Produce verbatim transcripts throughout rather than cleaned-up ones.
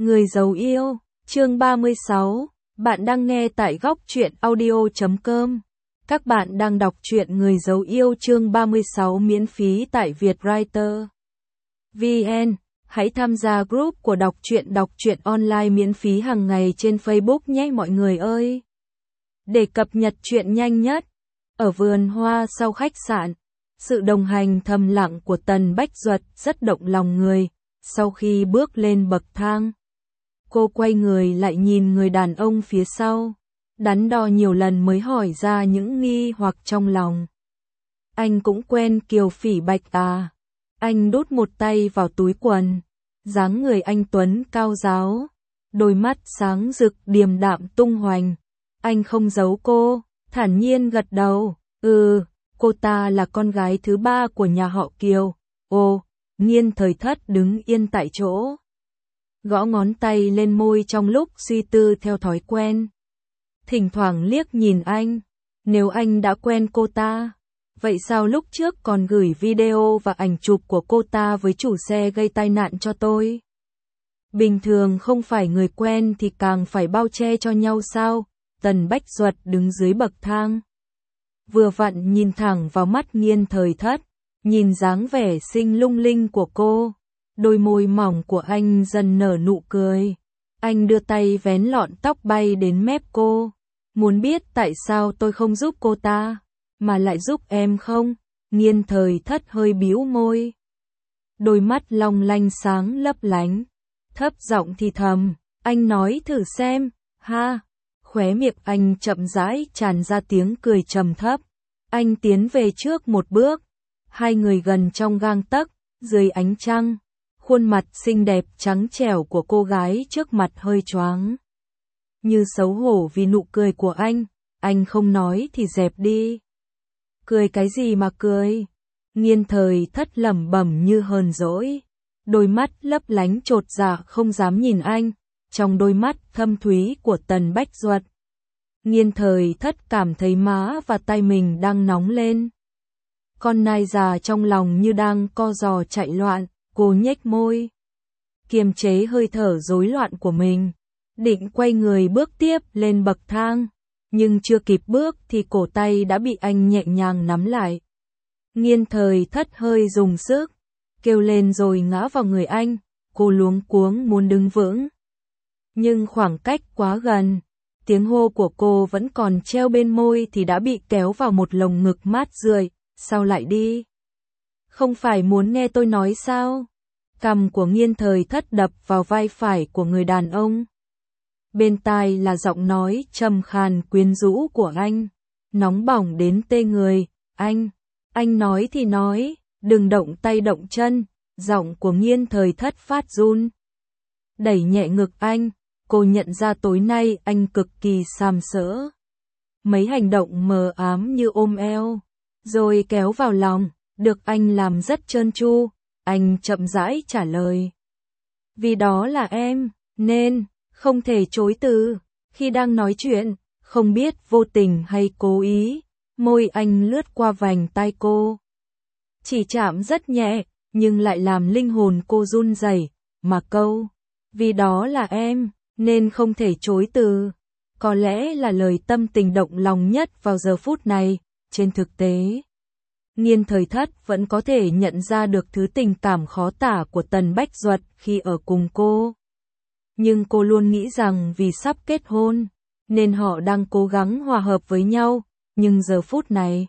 Người giấu yêu, chương ba mươi sáu, bạn đang nghe tại góc truyện audio chấm com. Các bạn đang đọc truyện Người giấu yêu chương ba mươi sáu miễn phí tại Vietwriter. vê en, hãy tham gia group của đọc truyện đọc truyện online miễn phí hàng ngày trên Facebook nhé mọi người ơi. Để cập nhật truyện nhanh nhất, ở vườn hoa sau khách sạn, sự đồng hành thầm lặng của Tần Bách Duật rất động lòng người. Sau khi bước lên bậc thang, cô quay người lại nhìn người đàn ông phía sau, đắn đo nhiều lần mới hỏi ra những nghi hoặc trong lòng. Anh cũng quen Kiều Phỉ Bạch à? Anh đút một tay vào túi quần, dáng người anh tuấn cao ráo, đôi mắt sáng rực điềm đạm tung hoành. Anh không giấu cô, thản nhiên gật đầu, ừ, cô ta là con gái thứ ba của nhà họ Kiều. Ồ, Nghiên Thời Thất đứng yên tại chỗ, gõ ngón tay lên môi trong lúc suy tư theo thói quen. Thỉnh thoảng liếc nhìn anh, nếu anh đã quen cô ta, vậy sao lúc trước còn gửi video và ảnh chụp của cô ta với chủ xe gây tai nạn cho tôi? Bình thường không phải người quen thì càng phải bao che cho nhau sao? Tần Bách Duật đứng dưới bậc thang, vừa vặn nhìn thẳng vào mắt Nghiên Thời Thất, nhìn dáng vẻ xinh lung linh của cô, đôi môi mỏng của anh dần nở nụ cười. Anh đưa tay vén lọn tóc bay đến mép cô, muốn biết tại sao tôi không giúp cô ta, mà lại giúp em không? Nghiên Thời Thất hơi bĩu môi, đôi mắt long lanh sáng lấp lánh, thấp giọng thì thầm, anh nói thử xem, ha. Khóe miệng anh chậm rãi tràn ra tiếng cười trầm thấp. Anh tiến về trước một bước, hai người gần trong gang tấc, dưới ánh trăng, khuôn mặt xinh đẹp trắng trẻo của cô gái trước mặt hơi choáng. Như xấu hổ vì nụ cười của anh, anh không nói thì dẹp đi. Cười cái gì mà cười? Nghiên Thời Thất lẩm bẩm như hờn dỗi, đôi mắt lấp lánh chột dạ không dám nhìn anh. Trong đôi mắt thâm thúy của Tần Bách Duật, Nghiên Thời Thất cảm thấy má và tay mình đang nóng lên. Con nai già trong lòng như đang co giò chạy loạn, cô nhếch môi, kiềm chế hơi thở rối loạn của mình, định quay người bước tiếp lên bậc thang, nhưng chưa kịp bước thì cổ tay đã bị anh nhẹ nhàng nắm lại. Nghiên Thời Thất hơi dùng sức, kêu lên rồi ngã vào người anh, cô luống cuống muốn đứng vững. Nhưng khoảng cách quá gần, tiếng hô của cô vẫn còn treo bên môi thì đã bị kéo vào một lồng ngực mát rượi. Sao lại đi? Không phải muốn nghe tôi nói sao? Cằm của Nghiên Thời Thất đập vào vai phải của người đàn ông. Bên tai là giọng nói trầm khàn quyến rũ của anh, nóng bỏng đến tê người. Anh, anh nói thì nói, đừng động tay động chân. Giọng của Nghiên Thời Thất phát run. Đẩy nhẹ ngực anh, cô nhận ra tối nay anh cực kỳ sàm sỡ. Mấy hành động mờ ám như ôm eo, rồi kéo vào lòng, được anh làm rất trơn tru. Anh chậm rãi trả lời, vì đó là em, nên không thể chối từ. Khi đang nói chuyện, không biết vô tình hay cố ý, môi anh lướt qua vành tai cô, chỉ chạm rất nhẹ, nhưng lại làm linh hồn cô run rẩy. Mà câu, vì đó là em, nên không thể chối từ, có lẽ là lời tâm tình động lòng nhất vào giờ phút này. Trên thực tế, Nghiên Thời Thất vẫn có thể nhận ra được thứ tình cảm khó tả của Tần Bách Duật khi ở cùng cô. Nhưng cô luôn nghĩ rằng vì sắp kết hôn, nên họ đang cố gắng hòa hợp với nhau. Nhưng giờ phút này,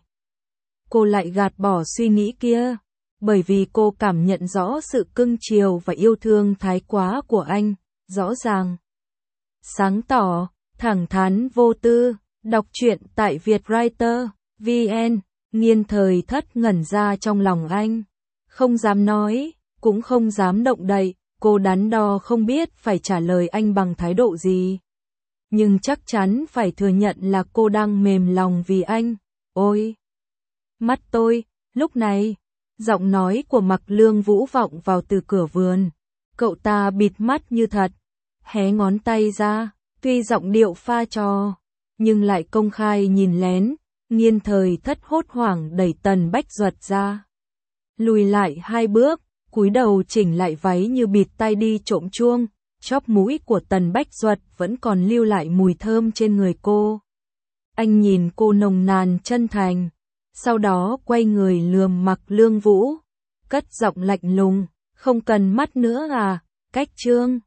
cô lại gạt bỏ suy nghĩ kia, bởi vì cô cảm nhận rõ sự cưng chiều và yêu thương thái quá của anh, rõ ràng, sáng tỏ, thẳng thắn vô tư. Đọc truyện tại Vietwriter. vê en, Nghiên Thời Thất ngẩn ra trong lòng anh, không dám nói, cũng không dám động đậy. Cô đắn đo không biết phải trả lời anh bằng thái độ gì, nhưng chắc chắn phải thừa nhận là cô đang mềm lòng vì anh. Ôi, mắt tôi. Lúc này, giọng nói của Mặc Lương Vũ vọng vào từ cửa vườn. Cậu ta bịt mắt như thật, hé ngón tay ra, tuy giọng điệu pha trò, nhưng lại công khai nhìn lén. Nghiên Thời Thất hốt hoảng đẩy Tần Bách Duật ra, lùi lại hai bước, cúi đầu chỉnh lại váy như bịt tai đi trộm chuông. chóp mũi của Tần Bách Duật vẫn còn lưu lại mùi thơm trên người cô. Anh nhìn cô nồng nàn chân thành, sau đó quay người lườm Mặc Lương Vũ, cất giọng lạnh lùng, không cần mắt nữa à, Cách Trương.